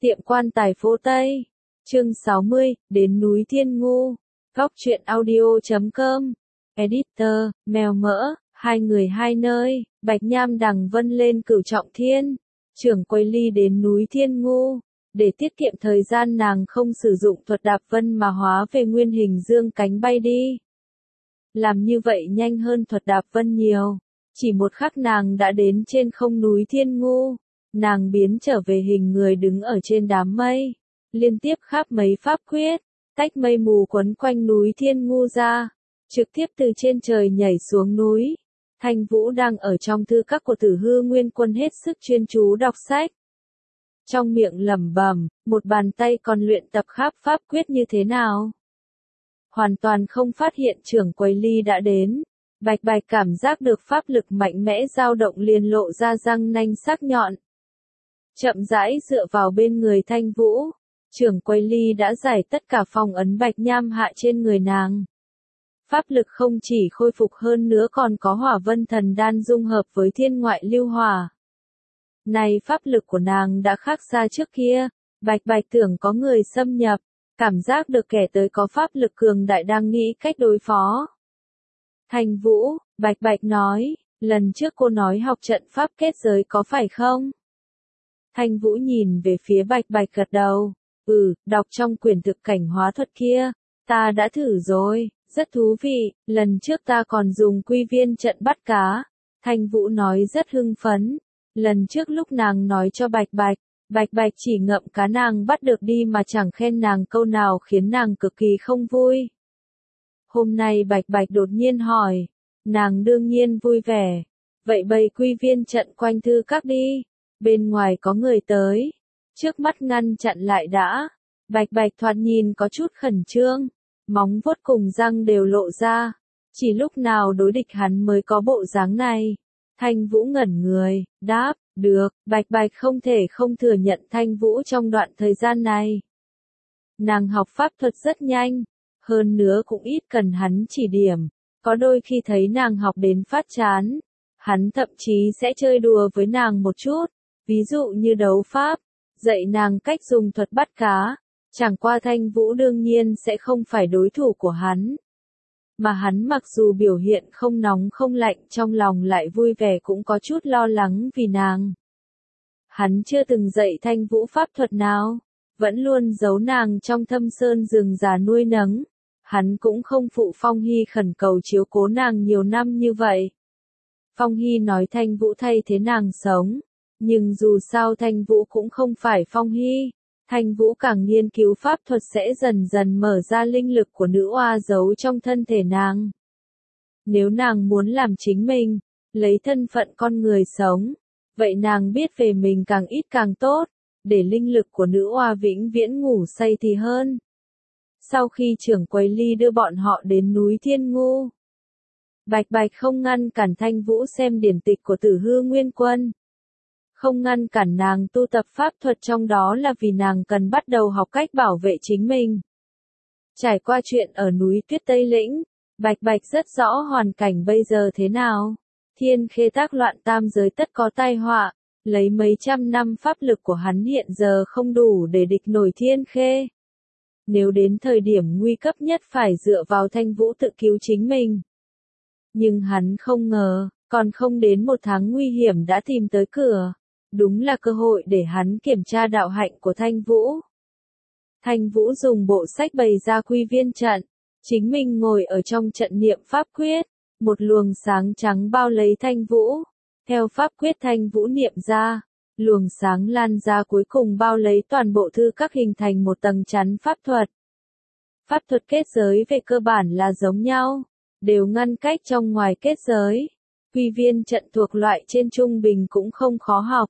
Tiệm quan tài phố Tây. Chương 60, đến núi Thiên Ngu. Góc truyện audio.com. Editor, mèo mỡ, hai người hai nơi, Bạch Nham đằng vân lên Cửu Trọng Thiên. Trưởng quầy Ly đến núi Thiên Ngu. Để tiết kiệm thời gian nàng không sử dụng thuật đạp vân mà hóa về nguyên hình dương cánh bay đi. Làm như vậy nhanh hơn thuật đạp vân nhiều. Chỉ một khắc nàng đã đến trên không núi Thiên Ngu. Nàng biến trở về hình người đứng ở trên đám mây. Liên tiếp khắp mấy pháp quyết, tách mây mù quấn quanh núi Thiên Ngu ra. Trực tiếp từ trên trời nhảy xuống núi. Thanh Vũ đang ở trong thư các của Tử Hư Nguyên Quân hết sức chuyên chú đọc sách. Trong miệng lẩm bẩm, một bàn tay còn luyện tập khắp pháp quyết như thế nào. Hoàn toàn không phát hiện trưởng quầy Ly đã đến. Bạch Bạch cảm giác được pháp lực mạnh mẽ dao động liền lộ ra răng nanh sắc nhọn. Chậm rãi dựa vào bên người Thanh Vũ, trưởng quầy Ly đã giải tất cả phong ấn Bạch Nham hạ trên người nàng. Pháp lực không chỉ khôi phục hơn nữa còn có hỏa vân thần đan dung hợp với thiên ngoại lưu hỏa. Này pháp lực của nàng đã khác xa trước kia, Bạch Bạch tưởng có người xâm nhập, cảm giác được kẻ tới có pháp lực cường đại đang nghĩ cách đối phó. Thanh Vũ, Bạch Bạch nói, lần trước cô nói học trận pháp kết giới có phải không? Thanh Vũ nhìn về phía Bạch Bạch gật đầu, đọc trong quyển thực cảnh hóa thuật kia, ta đã thử rồi, rất thú vị, lần trước ta còn dùng quy viên trận bắt cá. Thanh Vũ nói rất hưng phấn, lần trước lúc nàng nói cho Bạch Bạch, Bạch Bạch chỉ ngậm cá nàng bắt được đi mà chẳng khen nàng câu nào khiến nàng cực kỳ không vui. Hôm nay Bạch Bạch đột nhiên hỏi, nàng đương nhiên vui vẻ, vậy bày quy viên trận quanh thư các đi, bên ngoài có người tới, trước mắt ngăn chặn lại đã. Bạch Bạch thoạt nhìn có chút khẩn trương, móng vuốt cùng răng đều lộ ra, chỉ lúc nào đối địch hắn mới có bộ dáng này. Thanh Vũ ngẩn người, đáp, được, Bạch Bạch không thể không thừa nhận Thanh Vũ trong đoạn thời gian này. Nàng học pháp thuật rất nhanh, hơn nữa cũng ít cần hắn chỉ điểm, có đôi khi thấy nàng học đến phát chán, hắn thậm chí sẽ chơi đùa với nàng một chút, ví dụ như đấu pháp, dạy nàng cách dùng thuật bắt cá, chẳng qua Thanh Vũ đương nhiên sẽ không phải đối thủ của hắn. Mà hắn mặc dù biểu hiện không nóng không lạnh trong lòng lại vui vẻ cũng có chút lo lắng vì nàng. Hắn chưa từng dạy Thanh Vũ pháp thuật nào, vẫn luôn giấu nàng trong thâm sơn rừng già nuôi nấng. Hắn cũng không phụ Phong Hy khẩn cầu chiếu cố nàng nhiều năm như vậy. Phong Hy nói Thanh Vũ thay thế nàng sống, nhưng dù sao Thanh Vũ cũng không phải Phong Hy. Thanh Vũ càng nghiên cứu pháp thuật sẽ dần dần mở ra linh lực của nữ oa giấu trong thân thể nàng. Nếu nàng muốn làm chính mình, lấy thân phận con người sống, vậy nàng biết về mình càng ít càng tốt, để linh lực của nữ oa vĩnh viễn ngủ say thì hơn. Sau khi trưởng quầy Ly đưa bọn họ đến núi Thiên Ngu, Bạch Bạch không ngăn cản Thanh Vũ xem điển tịch của Tử Hư Nguyên Quân. Không ngăn cản nàng tu tập pháp thuật trong đó là vì nàng cần bắt đầu học cách bảo vệ chính mình. Trải qua chuyện ở núi Tuyết Tây Lĩnh, Bạch Bạch rất rõ hoàn cảnh bây giờ thế nào. Thiên Khê tác loạn tam giới tất có tai họa, lấy mấy trăm năm pháp lực của hắn hiện giờ không đủ để địch nổi Thiên Khê. Nếu đến thời điểm nguy cấp nhất phải dựa vào Thanh Vũ tự cứu chính mình. Nhưng hắn không ngờ, còn không đến một tháng nguy hiểm đã tìm tới cửa. Đúng là cơ hội để hắn kiểm tra đạo hạnh của Thanh Vũ. Thanh Vũ dùng bộ sách bày ra quy viên trận, chính mình ngồi ở trong trận niệm pháp quyết, một luồng sáng trắng bao lấy Thanh Vũ. Theo pháp quyết Thanh Vũ niệm ra, luồng sáng lan ra cuối cùng bao lấy toàn bộ thư các hình thành một tầng chắn pháp thuật. Pháp thuật kết giới về cơ bản là giống nhau, đều ngăn cách trong ngoài kết giới. Quy viên trận thuộc loại trên trung bình cũng không khó học.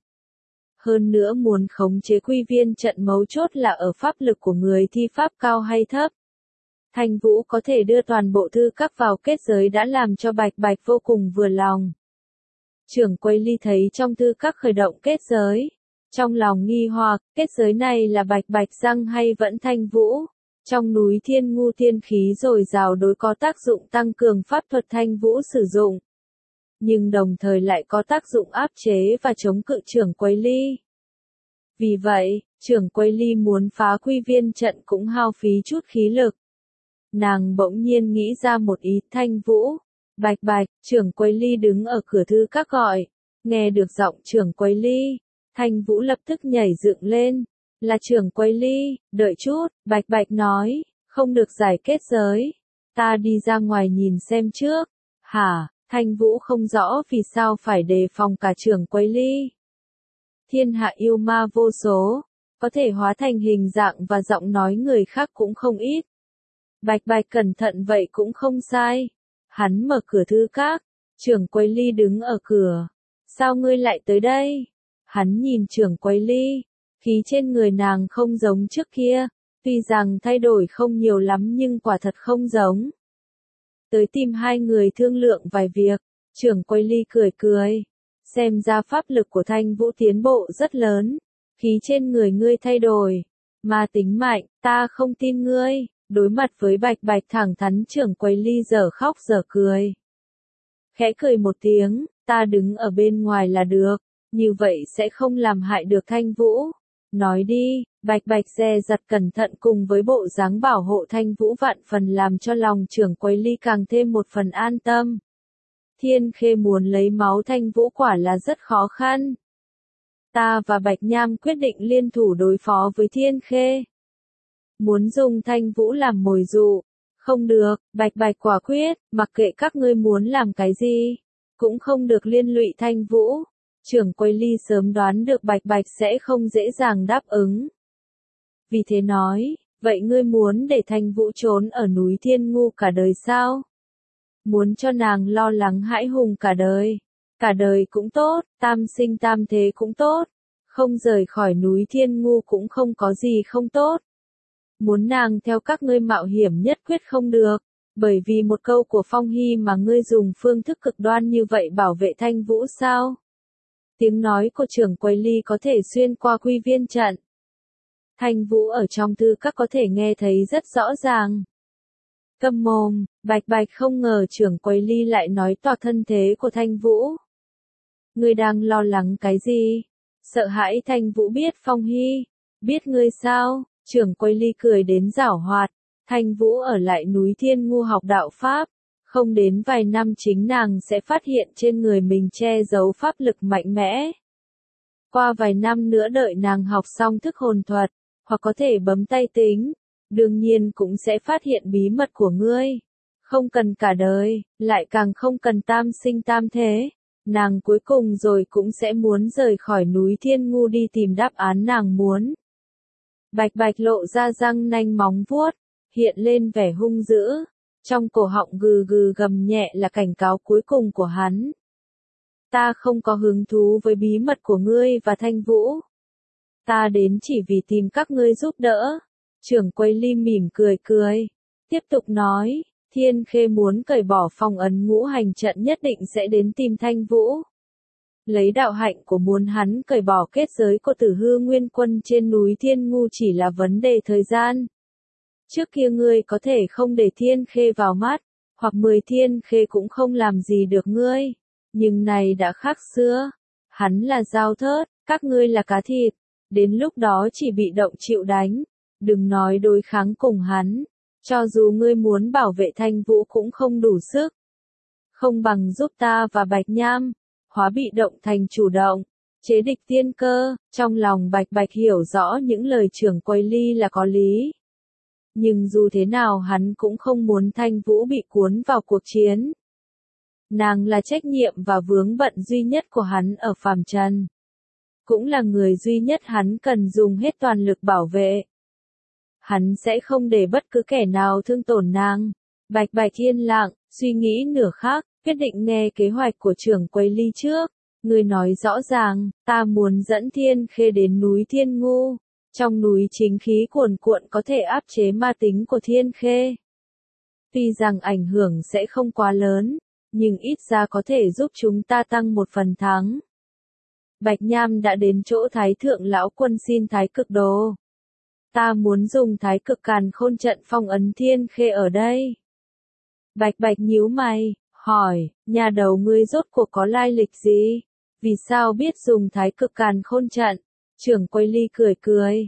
Hơn nữa muốn khống chế quy viên trận mấu chốt là ở pháp lực của người thi pháp cao hay thấp. Thanh Vũ có thể đưa toàn bộ thư các vào kết giới đã làm cho Bạch Bạch vô cùng vừa lòng. Trưởng quầy Ly thấy trong thư các khởi động kết giới. Trong lòng nghi hoặc, kết giới này là Bạch Bạch răng hay vẫn Thanh Vũ? Trong núi Thiên Ngu thiên khí dồi dào đối có tác dụng tăng cường pháp thuật Thanh Vũ sử dụng. Nhưng đồng thời lại có tác dụng áp chế và chống cự trưởng quầy Ly. Vì vậy, Trưởng quầy Ly muốn phá quy viên trận cũng hao phí chút khí lực. Nàng bỗng nhiên nghĩ ra một ý. Thanh Vũ, Bạch Bạch, trưởng quầy Ly đứng ở cửa thư các gọi. Nghe được giọng trưởng quầy Ly, Thanh Vũ lập tức nhảy dựng lên. Là trưởng quầy Ly, đợi chút, Bạch Bạch nói, không được giải kết giới. Ta đi ra ngoài nhìn xem trước. Hả? Thanh Vũ không rõ vì sao phải đề phòng cả trưởng quầy Ly. Thiên hạ yêu ma vô số, có thể hóa thành hình dạng và giọng nói người khác cũng không ít. Bạch Bạch cẩn thận vậy cũng không sai. Hắn mở cửa thư các, trưởng quầy Ly đứng ở cửa. Sao ngươi lại tới đây? Hắn nhìn trưởng quầy Ly, khí trên người nàng không giống trước kia, tuy rằng thay đổi không nhiều lắm nhưng quả thật không giống. Tới tìm hai người thương lượng vài việc, trưởng quầy Ly cười cười. Xem ra pháp lực của Thanh Vũ tiến bộ rất lớn, khí trên người ngươi thay đổi, mà tính mạnh, ta không tin ngươi. Đối mặt với Bạch Bạch thẳng thắn trưởng quầy Ly dở khóc dở cười. Khẽ cười một tiếng, ta đứng ở bên ngoài là được, như vậy sẽ không làm hại được Thanh Vũ. Nói đi, Bạch Bạch dè dặt cẩn thận cùng với bộ dáng bảo hộ Thanh Vũ vạn phần làm cho lòng trưởng quầy Ly càng thêm một phần an tâm. Thiên Khê muốn lấy máu Thanh Vũ quả là rất khó khăn. Ta và Bạch Nham quyết định liên thủ đối phó với Thiên Khê. Muốn dùng Thanh Vũ làm mồi dụ. Không được, Bạch Bạch quả quyết, mặc kệ các ngươi muốn làm cái gì, cũng không được liên lụy Thanh Vũ. Trưởng quầy Ly sớm đoán được Bạch Bạch sẽ không dễ dàng đáp ứng. Vì thế nói, vậy ngươi muốn để Thanh Vũ trốn ở núi Thiên Ngu cả đời sao? Muốn cho nàng lo lắng hãi hùng cả đời cũng tốt, tam sinh tam thế cũng tốt, không rời khỏi núi Thiên Ngu cũng không có gì không tốt. Muốn nàng theo các ngươi mạo hiểm nhất quyết không được, bởi vì một câu của Phong Hy mà ngươi dùng phương thức cực đoan như vậy bảo vệ Thanh Vũ sao? Tiếng nói của trưởng quầy Ly có thể xuyên qua quy viên trận. Thanh Vũ ở trong thư các có thể nghe thấy rất rõ ràng. Câm mồm, Bạch Bạch không ngờ trưởng quầy Ly lại nói toạc thân thế của Thanh Vũ. Ngươi đang lo lắng cái gì? Sợ hãi Thanh Vũ biết Phong Hy? Biết ngươi sao? Trưởng quầy Ly cười đến giảo hoạt. Thanh Vũ ở lại núi Thiên Ngu học đạo Pháp. Không đến vài năm chính nàng sẽ phát hiện trên người mình che giấu pháp lực mạnh mẽ. Qua vài năm nữa đợi nàng học xong thức hồn thuật, hoặc có thể bấm tay tính, đương nhiên cũng sẽ phát hiện bí mật của ngươi. Không cần cả đời, lại càng không cần tam sinh tam thế. Nàng cuối cùng rồi cũng sẽ muốn rời khỏi núi Thiên Ngu đi tìm đáp án nàng muốn. Bạch Bạch lộ ra răng nanh móng vuốt, hiện lên vẻ hung dữ. Trong cổ họng gừ gừ gầm nhẹ là cảnh cáo cuối cùng của hắn. Ta không có hứng thú với bí mật của ngươi và Thanh Vũ. Ta đến chỉ vì tìm các ngươi giúp đỡ. Trưởng quầy Ly mỉm cười cười. Tiếp tục nói, Thiên Khê muốn cởi bỏ phong ấn ngũ hành trận nhất định sẽ đến tìm Thanh Vũ. Lấy đạo hạnh của muốn hắn cởi bỏ kết giới của Tử Hư Nguyên Quân trên núi Thiên Ngu chỉ là vấn đề thời gian. Trước kia ngươi có thể không để Thiên Khê vào mắt, hoặc 10 Thiên Khê cũng không làm gì được ngươi. Nhưng này đã khác xưa. Hắn là dao thớt, các ngươi là cá thịt. Đến lúc đó chỉ bị động chịu đánh. Đừng nói đối kháng cùng hắn. Cho dù ngươi muốn bảo vệ Thanh Vũ cũng không đủ sức. Không bằng giúp ta và Bạch Nham. Hóa bị động thành chủ động. Chế địch tiên cơ. Trong lòng Bạch Bạch hiểu rõ những lời trưởng quầy Ly là có lý. Nhưng dù thế nào hắn cũng không muốn Thanh Vũ bị cuốn vào cuộc chiến. Nàng là trách nhiệm và vướng bận duy nhất của hắn ở phàm trần. Cũng là người duy nhất hắn cần dùng hết toàn lực bảo vệ. Hắn sẽ không để bất cứ kẻ nào thương tổn nàng. Bạch Bạch yên lặng, suy nghĩ nửa khắc, quyết định nghe kế hoạch của trưởng quầy Ly trước. Người nói rõ ràng, ta muốn dẫn Thiên Khê đến núi Thiên Ngu. Trong núi chính khí cuồn cuộn có thể áp chế ma tính của Thiên Khê. Tuy rằng ảnh hưởng sẽ không quá lớn, nhưng ít ra có thể giúp chúng ta tăng một phần thắng. Bạch Nham đã đến chỗ Thái Thượng Lão Quân xin Thái Cực Đồ. Ta muốn dùng Thái Cực Càn Khôn trận phong ấn Thiên Khê ở đây. Bạch Bạch nhíu mày, hỏi, nhà đầu ngươi rốt cuộc có lai lịch gì? Vì sao biết dùng Thái Cực Càn Khôn trận? Trưởng quầy Ly cười cười,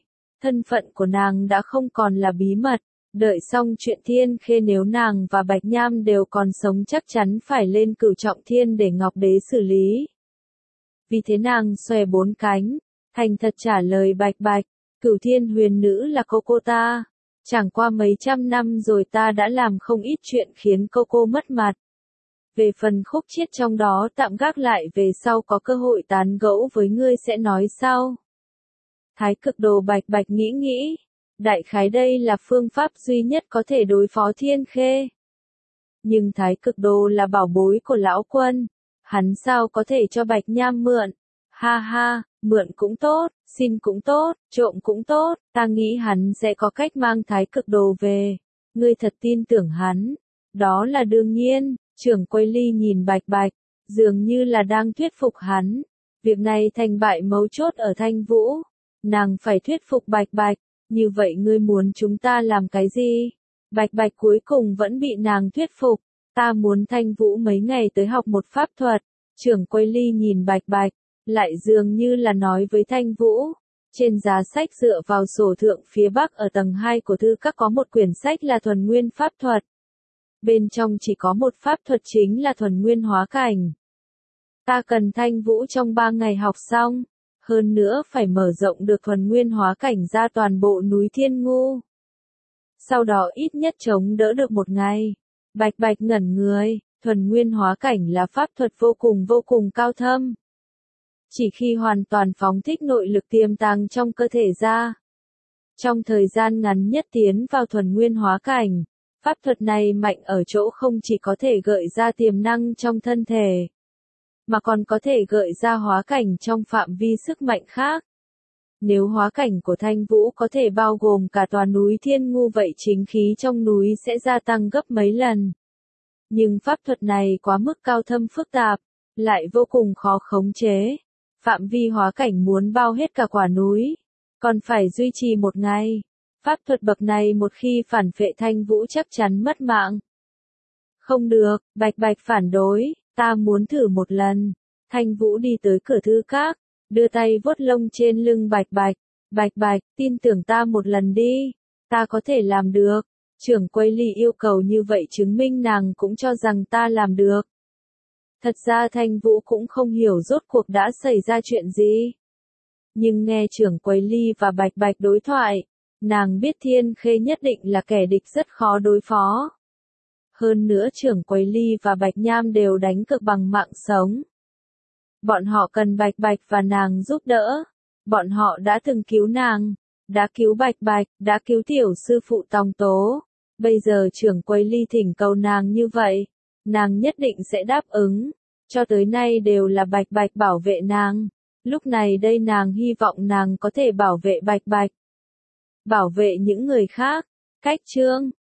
Thân phận của nàng đã không còn là bí mật. Đợi xong chuyện Thiên Khê nếu nàng và Bạch Nham đều còn sống chắc chắn phải lên Cửu Trọng Thiên để Ngọc Đế xử lý. Vì thế nàng xòe bốn cánh, thành thật trả lời Bạch Bạch, Cửu Thiên Huyền Nữ là cô ta. Chẳng qua mấy trăm năm rồi ta đã làm không ít chuyện khiến cô mất mặt. Về phần khúc chiết trong đó tạm gác lại, về sau có cơ hội tán gẫu với ngươi sẽ nói sau. Thái Cực Đồ Bạch Bạch nghĩ, đại khái đây là phương pháp duy nhất có thể đối phó Thiên Khê. Nhưng Thái Cực Đồ là bảo bối của lão quân, hắn sao có thể cho Bạch Nham mượn? Ha ha, mượn cũng tốt, xin cũng tốt, trộm cũng tốt, ta nghĩ hắn sẽ có cách mang Thái Cực Đồ về. Ngươi thật tin tưởng hắn? Đó là đương nhiên. Trưởng quầy Ly nhìn Bạch Bạch, dường như là đang thuyết phục hắn. Việc này thành bại mấu chốt ở Thanh Vũ. Nàng phải thuyết phục Bạch Bạch, như vậy ngươi muốn chúng ta làm cái gì? Bạch Bạch cuối cùng vẫn bị nàng thuyết phục. Ta muốn Thanh Vũ mấy ngày tới học một pháp thuật. Trưởng quầy Ly nhìn Bạch Bạch, lại dường như là nói với Thanh Vũ. Trên giá sách dựa vào sổ thượng phía bắc ở tầng 2 của thư các có một quyển sách là thuần nguyên pháp thuật. Bên trong chỉ có một pháp thuật chính là thuần nguyên hóa cảnh. Ta cần Thanh Vũ trong 3 ngày học xong, hơn nữa phải mở rộng được thuần nguyên hóa cảnh ra toàn bộ núi Thiên Ngu. Sau đó ít nhất chống đỡ được 1 ngày. Bạch Bạch ngẩn người, thuần nguyên hóa cảnh là pháp thuật vô cùng cao thâm. Chỉ khi hoàn toàn phóng thích nội lực tiềm tàng trong cơ thể ra, trong thời gian ngắn nhất tiến vào thuần nguyên hóa cảnh. Pháp thuật này mạnh ở chỗ không chỉ có thể gợi ra tiềm năng trong thân thể, mà còn có thể gợi ra hóa cảnh trong phạm vi sức mạnh khác. Nếu hóa cảnh của Thanh Vũ có thể bao gồm cả tòa núi Thiên Ngu vậy chính khí trong núi sẽ gia tăng gấp mấy lần. Nhưng pháp thuật này quá mức cao thâm phức tạp, lại vô cùng khó khống chế. Phạm vi hóa cảnh muốn bao hết cả quả núi, còn phải duy trì 1 ngày. Pháp thuật bậc này một khi phản phệ Thanh Vũ chắc chắn mất mạng. Không được, Bạch Bạch phản đối, ta muốn thử 1 lần. Thanh Vũ đi tới cửa thư các, đưa tay vuốt lông trên lưng Bạch Bạch. Bạch Bạch, tin tưởng ta 1 lần đi, ta có thể làm được. Trưởng quầy Ly yêu cầu như vậy chứng minh nàng cũng cho rằng ta làm được. Thật ra Thanh Vũ cũng không hiểu rốt cuộc đã xảy ra chuyện gì. Nhưng nghe trưởng quầy Ly và Bạch Bạch đối thoại, nàng biết Thiên Khê nhất định là kẻ địch rất khó đối phó. Hơn nữa trưởng quầy Ly và Bạch Nham đều đánh cược bằng mạng sống. Bọn họ cần Bạch Bạch và nàng giúp đỡ. Bọn họ đã từng cứu nàng, đã cứu Bạch Bạch, đã cứu tiểu sư phụ Tòng Tố. Bây giờ trưởng quầy Ly thỉnh cầu nàng như vậy, nàng nhất định sẽ đáp ứng. Cho tới nay đều là Bạch Bạch bảo vệ nàng. Lúc này đây nàng hy vọng nàng có thể bảo vệ Bạch Bạch, bảo vệ những người khác. Cách chương